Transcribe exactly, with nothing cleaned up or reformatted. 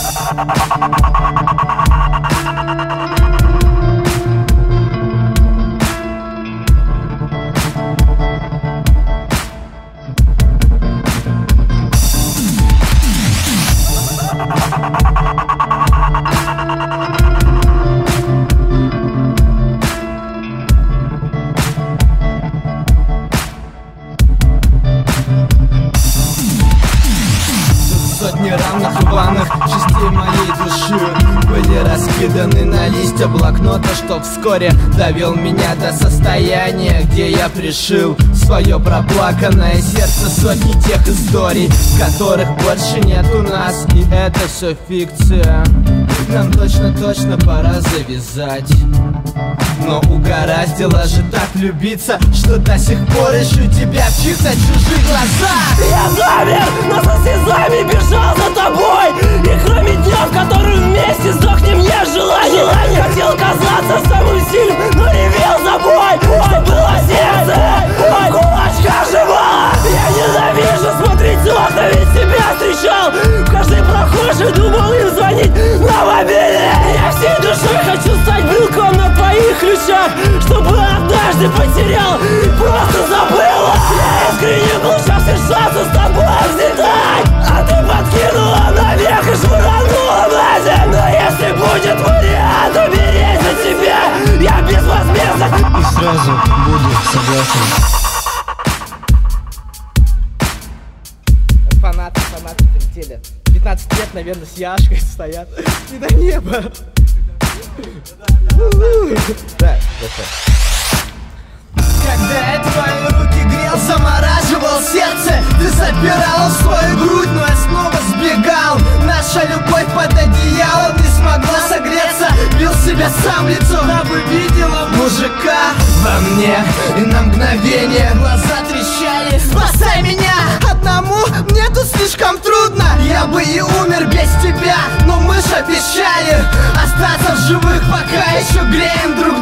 Сотни равных рваных частей моей души были раскиданы на листья блокнота, что вскоре довел меня до состояния, где я пришил свое проплаканное сердце. Сотни тех историй, которых больше нет у нас, и это все фикция. Нам точно-точно пора завязать. Но угораздило же так влюбиться, что до сих пор ищу тебя в чьих-то чужих глазах. Я замер, но со слезами бежал за тобой. И кроме дня, в которых вместе сдохнем, я желание, желание. Хотел казаться самым сильным, но ревел за бой. Что было сердце, ой, кулачка жива. Я ненавижу смотреть в окна, ведь тебя встречал. В каждой прохожей думал им звонить на мобильный. Я всей душой хочу стать брелком на твоих ключах, чтобы однажды потерял и просто забыла. Я искренне был счастлив шанса с тобой взлетать, а ты подкинула наверх и швырнула на землю. Но если будет вариант умереть за тебя, я безвозмездно и сразу буду согласен. Фанаты, фанаты прилетели. пятнадцать лет, наверное, с Яшкой стоят. И до неба. Да, когда я твои руки грел, замораживал сердце, ты запирала свою грудь, но я снова сбегал. Наша любовь под одеялом не смогла согреться. Бил себя сам в лицо, дабы видела мужика во мне. И на мгновение глаза трещали. Спасай меня, одному мне тут слишком трудно. Я бы и умер без тебя, но мы ж обещали остаться в живых, пока еще греем друг